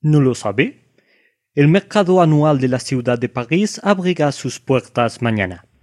¿No lo sabe? El mercado anual de la ciudad de París abrirá sus puertas mañana.